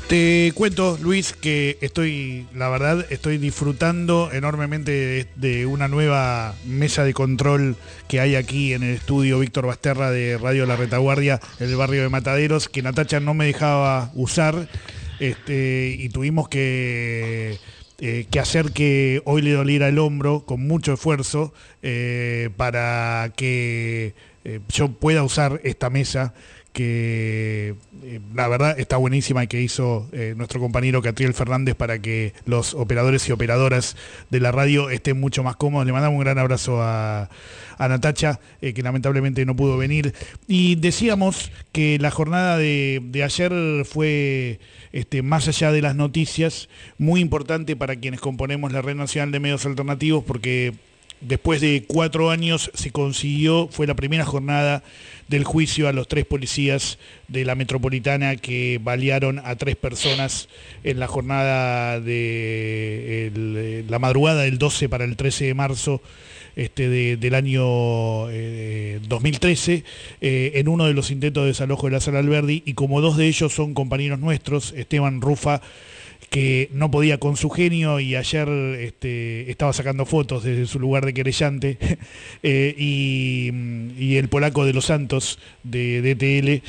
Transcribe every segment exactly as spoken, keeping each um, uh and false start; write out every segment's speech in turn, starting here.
Te cuento, Luis, que estoy, la verdad, estoy disfrutando enormemente de, de una nueva mesa de control que hay aquí en el estudio Víctor Basterra de Radio La Retaguardia, en el barrio de Mataderos, que Natacha no me dejaba usar, este, y tuvimos que, eh, que hacer que hoy le doliera el hombro con mucho esfuerzo eh, para que eh, yo pueda usar esta mesa que eh, la verdad está buenísima y que hizo eh, nuestro compañero Catriel Fernández para que los operadores y operadoras de la radio estén mucho más cómodos. Le mandamos un gran abrazo a, a Natacha, eh, que lamentablemente no pudo venir. Y decíamos que la jornada de, de ayer fue, este, más allá de las noticias, muy importante para quienes componemos la Red Nacional de Medios Alternativos, porque después de cuatro años se consiguió, fue la primera jornada del juicio a los tres policías de la metropolitana que balearon a tres personas en la jornada de el, la madrugada del doce para el trece de marzo este, de, del año eh, dos mil trece, eh, en uno de los intentos de desalojo de la Sala Alberdi, y como dos de ellos son compañeros nuestros, Esteban Rufa, que no podía con su genio y ayer este, estaba sacando fotos desde su lugar de querellante, eh, y, y el polaco de Los Santos de D T L,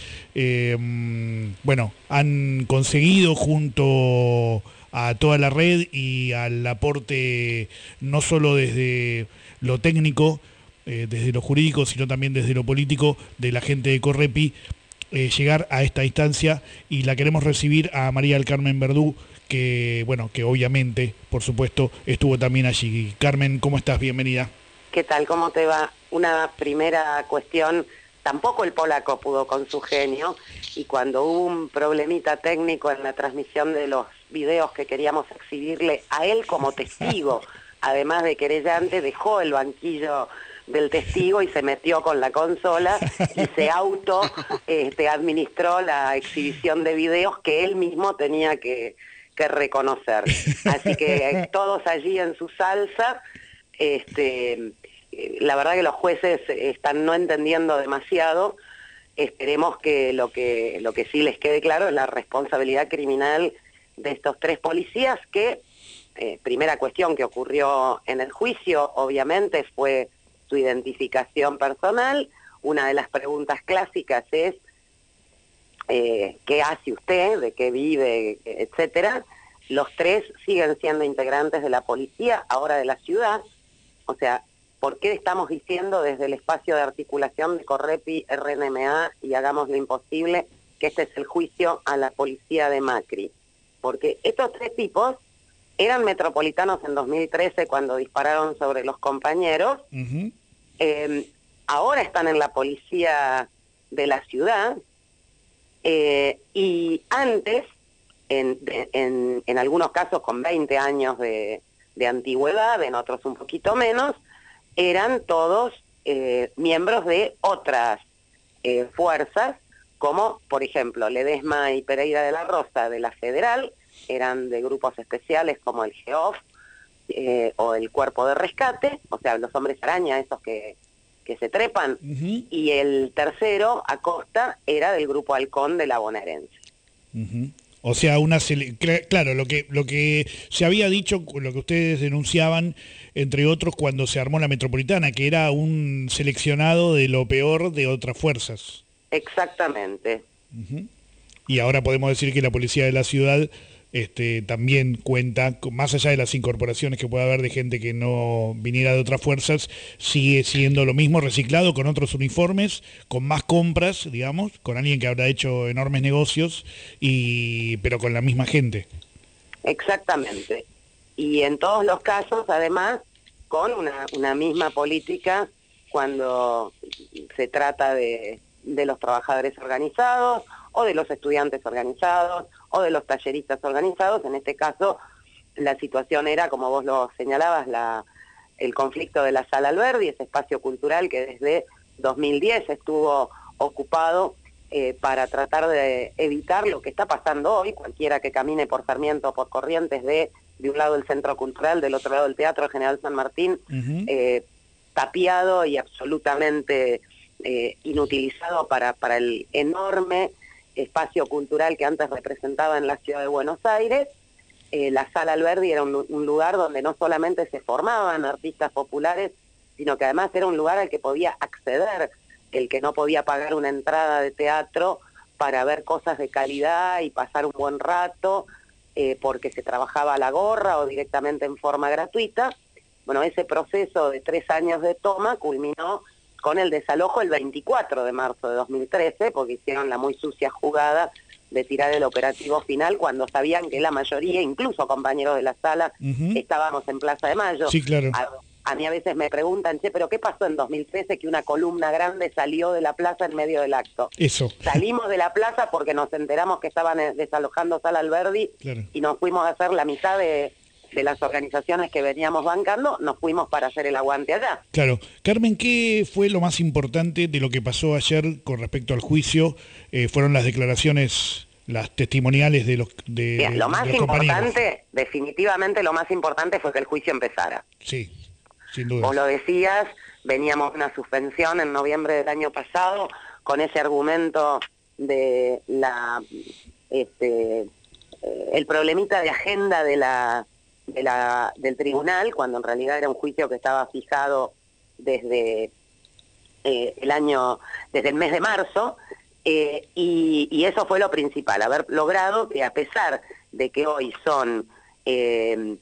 eh, bueno, han conseguido junto a toda la red y al aporte no solo desde lo técnico, eh, desde lo jurídico, sino también desde lo político de la gente de Correpi, eh, llegar a esta instancia, y la queremos recibir a María del Carmen Verdú, que bueno, que obviamente, por supuesto, estuvo también allí. Carmen, ¿cómo estás? Bienvenida. ¿Qué tal? ¿Cómo te va? Una primera cuestión, tampoco el polaco pudo con su genio, y cuando hubo un problemita técnico en la transmisión de los videos que queríamos exhibirle a él como testigo, además de querellante, dejó el banquillo del testigo y se metió con la consola y se auto este, administró la exhibición de videos que él mismo tenía que que reconocer. Así que todos allí en su salsa. Este, la verdad que los jueces están no entendiendo demasiado. Esperemos que lo que lo que sí les quede claro es la responsabilidad criminal de estos tres policías, que, eh, primera cuestión que ocurrió en el juicio, obviamente, fue su identificación personal. Una de las preguntas clásicas es Eh, ¿qué hace usted? ¿De qué vive? Etcétera. Los tres siguen siendo integrantes de la policía, ahora de la ciudad. O sea, ¿por qué estamos diciendo desde el espacio de articulación de Correpi, R N M A y Hagamos lo Imposible que este es el juicio a la policía de Macri? Porque estos tres tipos eran metropolitanos en dos mil trece cuando dispararon sobre los compañeros. Uh-huh. eh, ahora están en la policía de la ciudad. Eh, y antes, en, en, en algunos casos con veinte años de, de antigüedad, en otros un poquito menos, eran todos eh, miembros de otras eh, fuerzas, como por ejemplo Ledesma y Pereira de la Rosa de la Federal, eran de grupos especiales como el GEOF eh, o el Cuerpo de Rescate, o sea, los hombres araña, esos que... que se trepan. Uh-huh. Y el tercero, Acosta, era del grupo Halcón de la Bonaerense. Uh-huh. O sea, una claro, lo que lo que se había dicho, lo que ustedes denunciaban, entre otros, cuando se armó la metropolitana, que era un seleccionado de lo peor de otras fuerzas. Exactamente. Uh-huh. Y ahora podemos decir que la policía de la ciudad Este, también cuenta, más allá de las incorporaciones que pueda haber de gente que no viniera de otras fuerzas, sigue siendo lo mismo, reciclado, con otros uniformes, con más compras, digamos, con alguien que habrá hecho enormes negocios, y pero con la misma gente. Exactamente. Y en todos los casos, además, con una, una misma política cuando se trata de, de los trabajadores organizados, o de los estudiantes organizados, o de los talleristas organizados. En este caso, la situación era, como vos lo señalabas, la, el conflicto de la Sala Alberdi, ese espacio cultural que desde dos mil diez estuvo ocupado eh, para tratar de evitar lo que está pasando hoy. Cualquiera que camine por Sarmiento o por Corrientes ve de un lado el Centro Cultural, del otro lado el Teatro General San Martín, uh-huh. eh, tapiado y absolutamente eh, inutilizado para, para el enorme espacio cultural que antes representaba en la ciudad de Buenos Aires. Eh, la Sala Alberdi era un, un lugar donde no solamente se formaban artistas populares, sino que además era un lugar al que podía acceder el que no podía pagar una entrada de teatro para ver cosas de calidad y pasar un buen rato, eh, porque se trabajaba a la gorra o directamente en forma gratuita. Bueno, ese proceso de tres años de toma culminó con el desalojo el veinticuatro de marzo de dos mil trece, porque hicieron la muy sucia jugada de tirar el operativo final cuando sabían que la mayoría, incluso compañeros de la sala, uh-huh. estábamos en Plaza de Mayo. Sí, claro. A, a mí a veces me preguntan, che, ¿pero qué pasó en dos mil trece que una columna grande salió de la plaza en medio del acto? Eso. Salimos de la plaza porque nos enteramos que estaban desalojando Sala Alberdi, claro. y nos fuimos a hacer la mitad de... de las organizaciones que veníamos bancando, nos fuimos para hacer el aguante allá. Claro. Carmen, ¿qué fue lo más importante de lo que pasó ayer con respecto al juicio? Eh, ¿Fueron las declaraciones, las testimoniales de los de, Bien, de, lo más de los importante, compañeros? definitivamente lo más importante fue que el juicio empezara. Sí, sin duda. Vos lo decías, veníamos una suspensión en noviembre del año pasado con ese argumento de la este eh, el problemita de agenda de la De la, del tribunal, cuando en realidad era un juicio que estaba fijado desde eh, el año, desde el mes de marzo, eh, y, y eso fue lo principal, haber logrado que a pesar de que hoy son eh,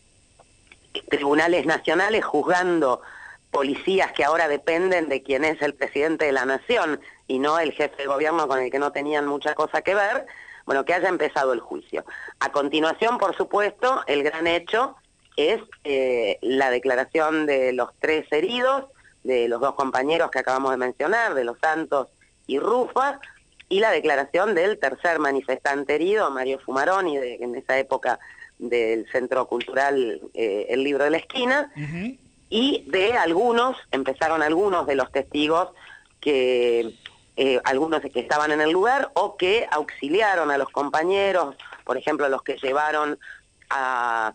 tribunales nacionales juzgando policías que ahora dependen de quién es el presidente de la nación y no el jefe de gobierno con el que no tenían mucha cosa que ver, bueno, que haya empezado el juicio. A continuación, por supuesto, el gran hecho es eh, la declaración de los tres heridos, de los dos compañeros que acabamos de mencionar, de Los Santos y Rufa, y la declaración del tercer manifestante herido, Mario Fumaroni, de, en esa época del Centro Cultural eh, El Libro de la Esquina, uh-huh. y de algunos, empezaron algunos de los testigos que... Eh, algunos que estaban en el lugar o que auxiliaron a los compañeros, por ejemplo, los que llevaron a,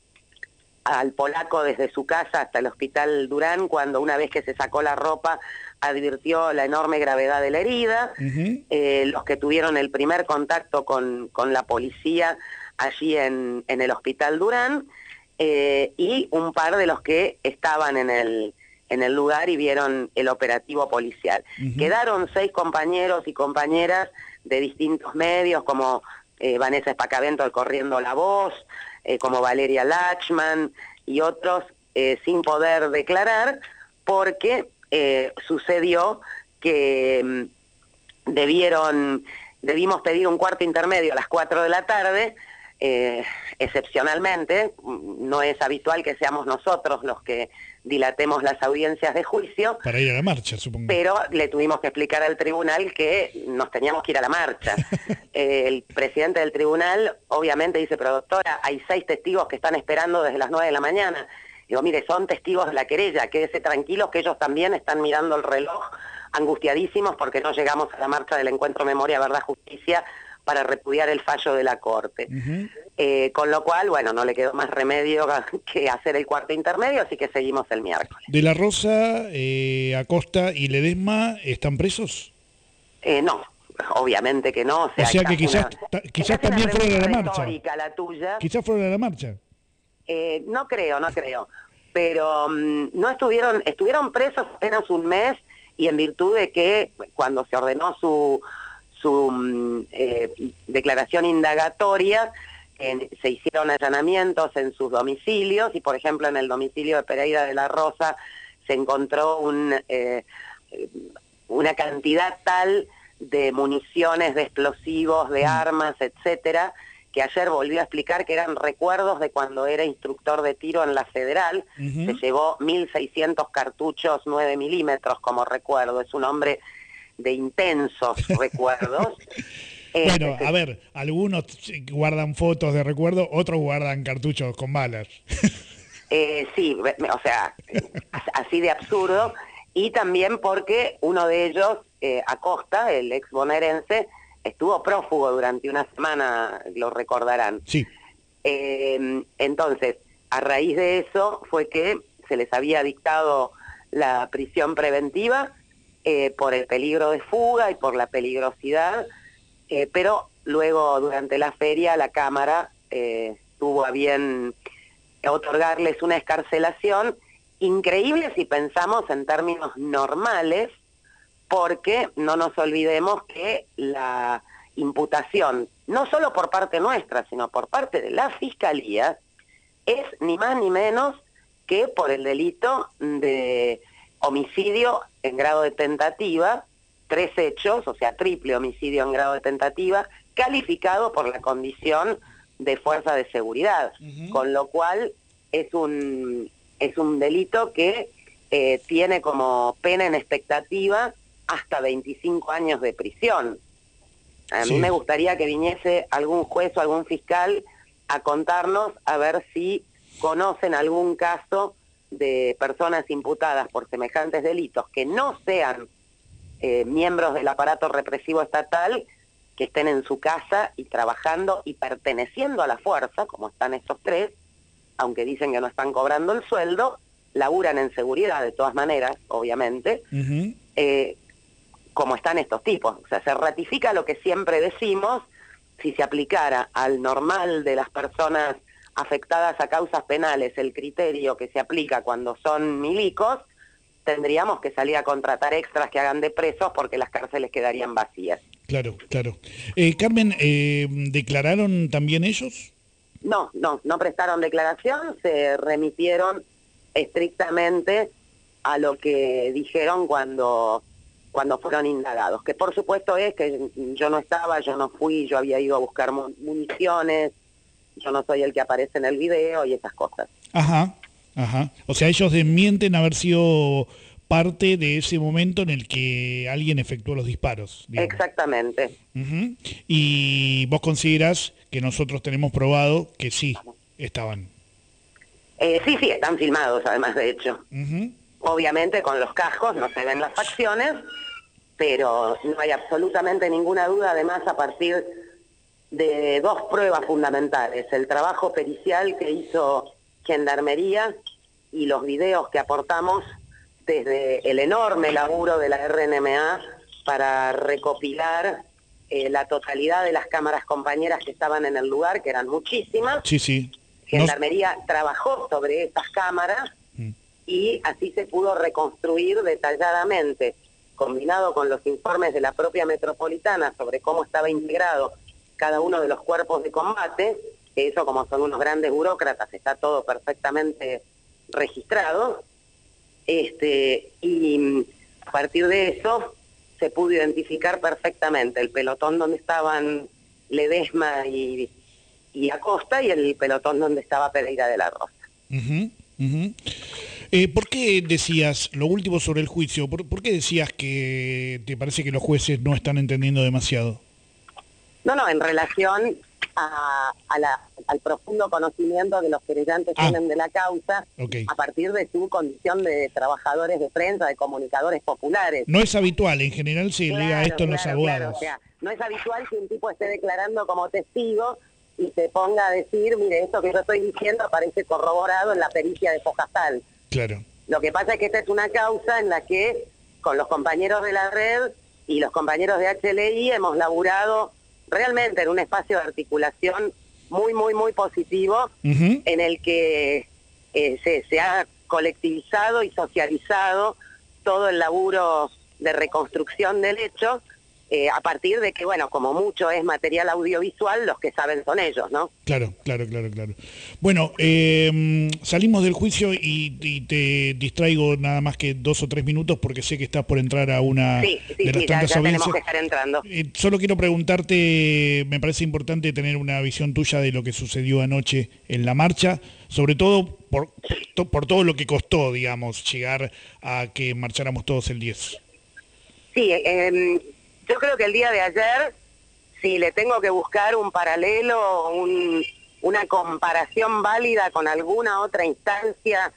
al polaco desde su casa hasta el Hospital Durán, cuando una vez que se sacó la ropa advirtió la enorme gravedad de la herida, uh-huh. eh, los que tuvieron el primer contacto con, con la policía allí en, en el Hospital Durán, eh, y un par de los que estaban en el... en el lugar y vieron el operativo policial. Uh-huh. Quedaron seis compañeros y compañeras de distintos medios, como eh, Vanessa Espacavento del Corriendo la Voz, eh, como Valeria Lachman y otros, eh, sin poder declarar, porque eh, sucedió que mm, debieron, debimos pedir un cuarto intermedio a las cuatro de la tarde, eh, excepcionalmente, no es habitual que seamos nosotros los que dilatemos las audiencias de juicio. Para ir a la marcha, supongo. Pero le tuvimos que explicar al tribunal que nos teníamos que ir a la marcha. eh, el presidente del tribunal obviamente dice, pero doctora, hay seis testigos que están esperando desde las nueve de la mañana. Digo, mire, son testigos de la querella, quédese tranquilos que ellos también están mirando el reloj, angustiadísimos porque no llegamos a la marcha del encuentro Memoria, Verdad, Justicia para repudiar el fallo de la Corte. Uh-huh. Eh, con lo cual, bueno, no le quedó más remedio que hacer el cuarto intermedio, así que seguimos el miércoles. ¿De la Rosa, eh, Acosta y Ledesma están presos? Eh, no, obviamente que no. O sea, o sea que quizás, una, ta, quizás también fueron a la marcha. La tuya. Quizás fueron a la marcha. Eh, no creo, no creo. Pero um, no estuvieron, estuvieron presos apenas un mes y en virtud de que cuando se ordenó su... su eh, declaración indagatoria, eh, se hicieron allanamientos en sus domicilios y, por ejemplo, en el domicilio de Pereira de la Rosa se encontró un, eh, una cantidad tal de municiones, de explosivos, de armas, etcétera, que ayer volvió a explicar que eran recuerdos de cuando era instructor de tiro en la Federal. Uh-huh. Se llevó mil seiscientos cartuchos nueve milímetros como recuerdo. Es un hombre de intensos recuerdos. Eh, bueno, a ver, algunos guardan fotos de recuerdo, otros guardan cartuchos con balas. eh, sí, o sea, así de absurdo. Y también porque uno de ellos, eh, Acosta, el ex bonaerense, estuvo prófugo durante una semana, lo recordarán. Sí. Eh, entonces, a raíz de eso fue que se les había dictado la prisión preventiva, Eh, por el peligro de fuga y por la peligrosidad eh, pero luego durante la feria la Cámara eh, tuvo a bien otorgarles una excarcelación increíble si pensamos en términos normales, porque no nos olvidemos que la imputación, no solo por parte nuestra, sino por parte de la Fiscalía, es ni más ni menos que por el delito de homicidio en grado de tentativa, tres hechos, o sea, triple homicidio en grado de tentativa, calificado por la condición de fuerza de seguridad, uh-huh. Con lo cual es un, es un delito que eh, tiene como pena en expectativa hasta veinticinco años de prisión. A sí. mí me gustaría que viniese algún juez o algún fiscal a contarnos a ver si conocen algún caso de personas imputadas por semejantes delitos que no sean eh, miembros del aparato represivo estatal, que estén en su casa y trabajando y perteneciendo a la fuerza, como están estos tres, aunque dicen que no están cobrando el sueldo, laburan en seguridad de todas maneras, obviamente, uh-huh. eh, como están estos tipos. O sea, se ratifica lo que siempre decimos, si se aplicara al normal de las personas afectadas a causas penales el criterio que se aplica cuando son milicos, tendríamos que salir a contratar extras que hagan de presos porque las cárceles quedarían vacías. Claro, claro. Eh, Carmen, eh, ¿declararon también ellos? No, no, no prestaron declaración, se remitieron estrictamente a lo que dijeron cuando, cuando fueron indagados, que por supuesto es que yo no estaba, yo no fui, yo había ido a buscar municiones, yo no soy el que aparece en el video y esas cosas. Ajá, ajá. O sea, ellos desmienten haber sido parte de ese momento en el que alguien efectuó los disparos. Digamos. Exactamente. Uh-huh. Y vos considerás que nosotros tenemos probado que sí estaban. Eh, sí, sí, están filmados además, de hecho. Uh-huh. Obviamente con los cascos no se ven las facciones, pero no hay absolutamente ninguna duda, además a partir de dos pruebas fundamentales, el trabajo pericial que hizo Gendarmería y los videos que aportamos desde el enorme laburo de la R N M A para recopilar eh, la totalidad de las cámaras compañeras que estaban en el lugar, que eran muchísimas. Sí, sí. Gendarmería no... trabajó sobre estas cámaras mm. y así se pudo reconstruir detalladamente, combinado con los informes de la propia Metropolitana sobre cómo estaba integrado cada uno de los cuerpos de combate, que eso como son unos grandes burócratas, está todo perfectamente registrado. Este, y a partir de eso se pudo identificar perfectamente el pelotón donde estaban Ledesma y, y Acosta y el pelotón donde estaba Pereira de la Rosa. Uh-huh, uh-huh. Eh, ¿Por qué decías, lo último sobre el juicio, por, por qué decías que te parece que los jueces no están entendiendo demasiado? No, no, en relación a, a la, al profundo conocimiento que los querellantes ah, tienen de la causa, okay. A partir de su condición de trabajadores de prensa, de comunicadores populares. No es habitual, en general se claro, lega esto en claro, los abogados. Claro, o sea, no es habitual que un tipo esté declarando como testigo y se ponga a decir, mire, esto que yo estoy diciendo aparece corroborado en la pericia de Fojasal. Claro. Lo que pasa es que esta es una causa en la que con los compañeros de la red y los compañeros de H L I hemos laburado realmente en un espacio de articulación muy, muy, muy positivo, uh-huh. en el que eh, se, se ha colectivizado y socializado todo el laburo de reconstrucción del hecho, eh, a partir de que, bueno, como mucho es material audiovisual, los que saben son ellos, ¿no? Claro, claro, claro, claro. Bueno, eh, salimos del juicio y, y te distraigo nada más que dos o tres minutos porque sé que estás por entrar a una sí, sí, de las sí, tantas ya, ya audiencias. Tenemos que estar entrando. Eh, solo quiero preguntarte, me parece importante tener una visión tuya de lo que sucedió anoche en la marcha, sobre todo por, to, por todo lo que costó, digamos, llegar a que marcháramos todos el diez. Sí, eh, yo creo que el día de ayer, si le tengo que buscar un paralelo, un, una comparación válida con alguna otra instancia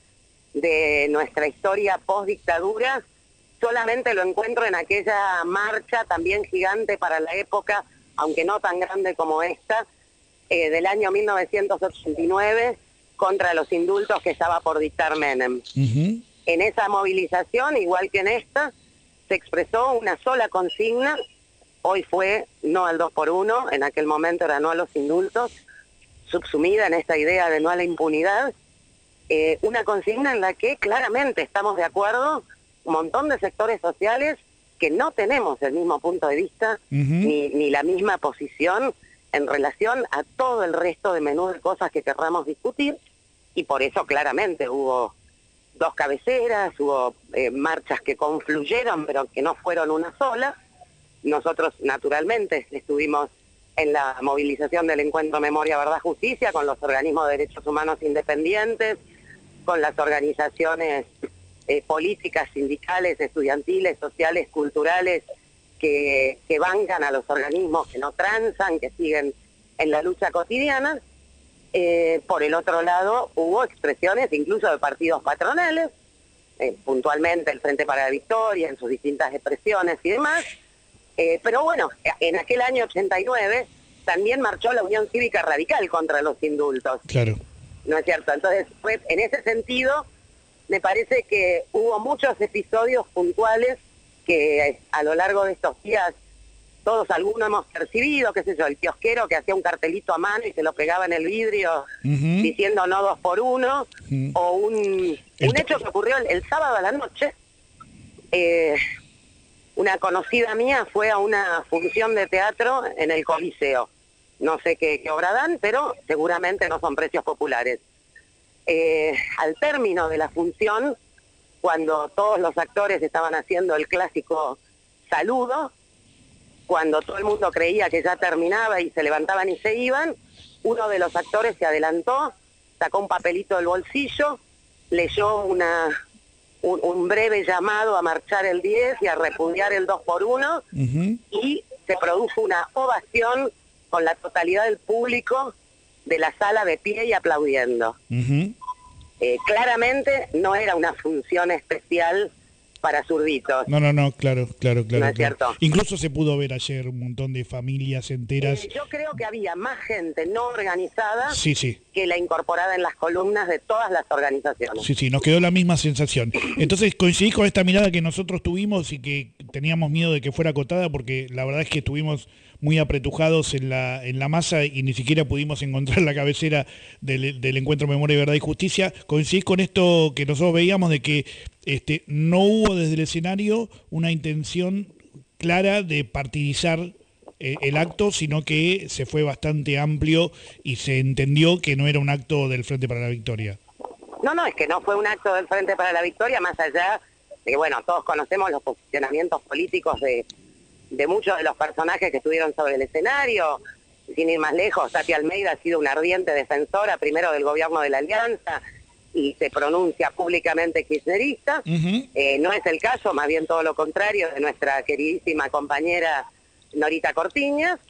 de nuestra historia post-dictadura, solamente lo encuentro en aquella marcha también gigante para la época, aunque no tan grande como esta, eh, del año mil novecientos ochenta y nueve, contra los indultos que estaba por dictar Menem. Uh-huh. En esa movilización, igual que en esta, se expresó una sola consigna hoy fue no al dos por uno, en aquel momento era no a los indultos, subsumida en esta idea de no a la impunidad, eh, una consigna en la que claramente estamos de acuerdo un montón de sectores sociales que no tenemos el mismo punto de vista, uh-huh. ni, ni la misma posición en relación a todo el resto de menú de cosas que querramos discutir, y por eso claramente hubo dos cabeceras, hubo eh, marchas que confluyeron, pero que no fueron una sola. Nosotros, naturalmente, estuvimos en la movilización del Encuentro Memoria, Verdad, Justicia, con los organismos de derechos humanos independientes, con las organizaciones eh, políticas, sindicales, estudiantiles, sociales, culturales, que, que bancan a los organismos que no transan, que siguen en la lucha cotidiana. Eh, por el otro lado, hubo expresiones incluso de partidos patronales, eh, puntualmente el Frente para la Victoria, en sus distintas expresiones y demás. Eh, pero bueno, en aquel año ochenta y nueve también marchó la Unión Cívica Radical contra los indultos. Claro. ¿No es cierto? Entonces, pues, en ese sentido, me parece que hubo muchos episodios puntuales que a lo largo de estos días todos algunos hemos percibido, qué sé yo, el kiosquero que hacía un cartelito a mano y se lo pegaba en el vidrio uh-huh. diciendo no dos por uno, uh-huh. o un, un hecho que ocurrió el, el sábado a la noche. Eh, una conocida mía fue a una función de teatro en el Coliseo. No sé qué, qué obra dan, pero seguramente no son precios populares. Eh, al término de la función, cuando todos los actores estaban haciendo el clásico saludo, cuando todo el mundo creía que ya terminaba y se levantaban y se iban, uno de los actores se adelantó, sacó un papelito del bolsillo, leyó una, un, un breve llamado a marchar el diez y a repudiar el dos por uno, uh-huh. y se produjo una ovación con la totalidad del público de la sala de pie y aplaudiendo. Uh-huh. Eh, claramente no era una función especial para zurditos. No, no, no, claro, claro, claro. ¿No es claro. cierto? Incluso se pudo ver ayer un montón de familias enteras. Eh, yo creo que había más gente no organizada sí, sí. que la incorporada en las columnas de todas las organizaciones. Sí, sí, nos quedó la misma sensación. Entonces coincidís con esta mirada que nosotros tuvimos y que teníamos miedo de que fuera acotada, porque la verdad es que estuvimos muy apretujados en la en la masa y ni siquiera pudimos encontrar la cabecera del, del Encuentro Memoria, Verdad y Justicia. ¿Coincidís con esto que nosotros veíamos de que este no hubo desde el escenario una intención clara de partidizar eh, el acto, sino que se fue bastante amplio y se entendió que no era un acto del Frente para la Victoria? No, no, es que no fue un acto del Frente para la Victoria, más allá de que, bueno, todos conocemos los posicionamientos políticos de de muchos de los personajes que estuvieron sobre el escenario. Sin ir más lejos, Tati Almeida ha sido una ardiente defensora primero del gobierno de la Alianza y se pronuncia públicamente kirchnerista. Uh-huh. Eh, no es el caso, más bien todo lo contrario, de nuestra queridísima compañera Norita Cortiñas.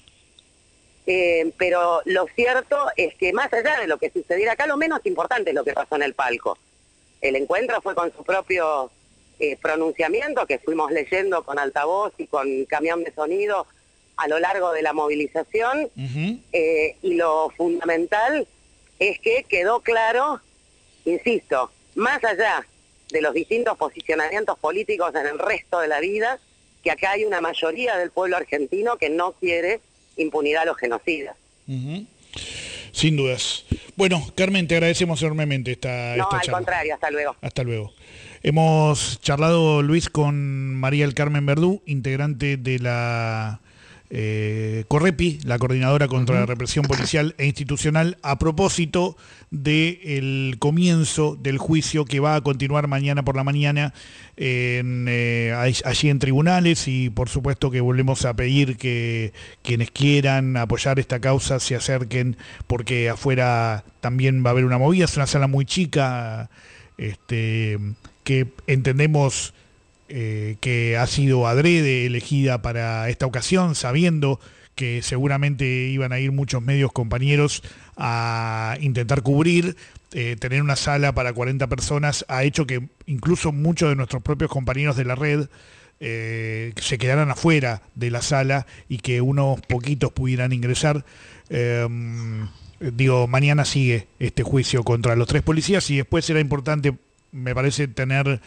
Eh, pero lo cierto es que más allá de lo que sucediera acá, lo menos importante es lo que pasó en el palco. El encuentro fue con su propio Eh, pronunciamiento que fuimos leyendo con altavoz y con camión de sonido a lo largo de la movilización, uh-huh. eh, y lo fundamental es que quedó claro, insisto, más allá de los distintos posicionamientos políticos en el resto de la vida, que acá hay una mayoría del pueblo argentino que no quiere impunidad a los genocidas. Uh-huh. Sin dudas. Bueno, Carmen, te agradecemos enormemente esta, no, esta al charla. contrario, hasta luego. Hasta luego. Hemos charlado, Luis, con María del Carmen Verdú, integrante de la eh, CORREPI, la Coordinadora contra uh-huh. la Represión Policial e Institucional, a propósito del comienzo del juicio que va a continuar mañana por la mañana en, eh, allí en tribunales, y por supuesto que volvemos a pedir que quienes quieran apoyar esta causa se acerquen, porque afuera también va a haber una movida. Es una sala muy chica, este... que entendemos eh, que ha sido adrede elegida para esta ocasión, sabiendo que seguramente iban a ir muchos medios compañeros a intentar cubrir. Eh, tener una sala para cuarenta personas ha hecho que incluso muchos de nuestros propios compañeros de la red eh, se quedaran afuera de la sala y que unos poquitos pudieran ingresar. Eh, digo, mañana sigue este juicio contra los tres policías, y después será importante, me parece, tener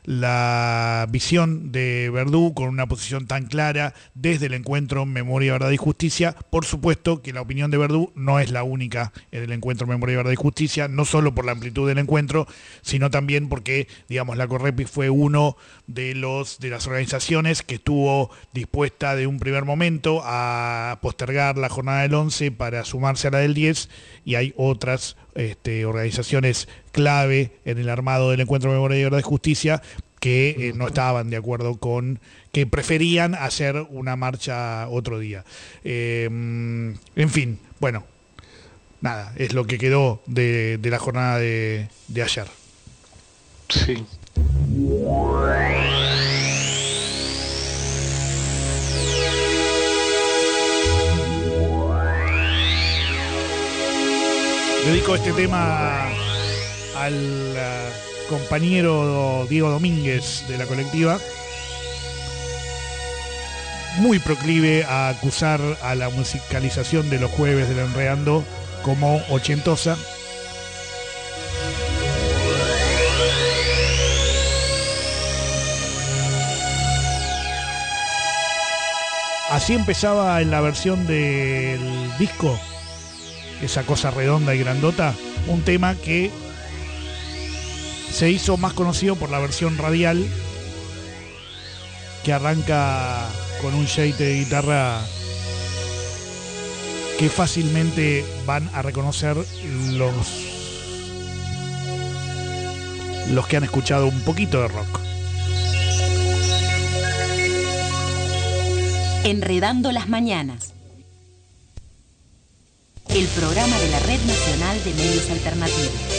la visión de Verdú con una posición tan clara desde el encuentro Memoria, Verdad y Justicia. Por supuesto que la opinión de Verdú no es la única en el encuentro Memoria, Verdad y Justicia, no solo por la amplitud del encuentro, sino también porque, digamos, la Correpi fue uno de los de las organizaciones que estuvo dispuesta de un primer momento a postergar la jornada del once para sumarse a la del diez, y hay otras este, organizaciones clave en el armado del encuentro Memoria, Verdad y Justicia que eh, no estaban de acuerdo con, que preferían hacer una marcha otro día. Eh, en fin, bueno, nada, es lo que quedó de, de la jornada de, de ayer. Sí. Dedico este tema al uh, compañero Diego Domínguez de la colectiva, muy proclive a acusar a la musicalización de los jueves del Enredando como ochentosa. Así empezaba en la versión del disco, esa cosa redonda y grandota, un tema que se hizo más conocido por la versión radial, que arranca con un shade de guitarra que fácilmente van a reconocer los los que han escuchado un poquito de rock. Enredando las mañanas. El programa de la Red Nacional de Medios Alternativos.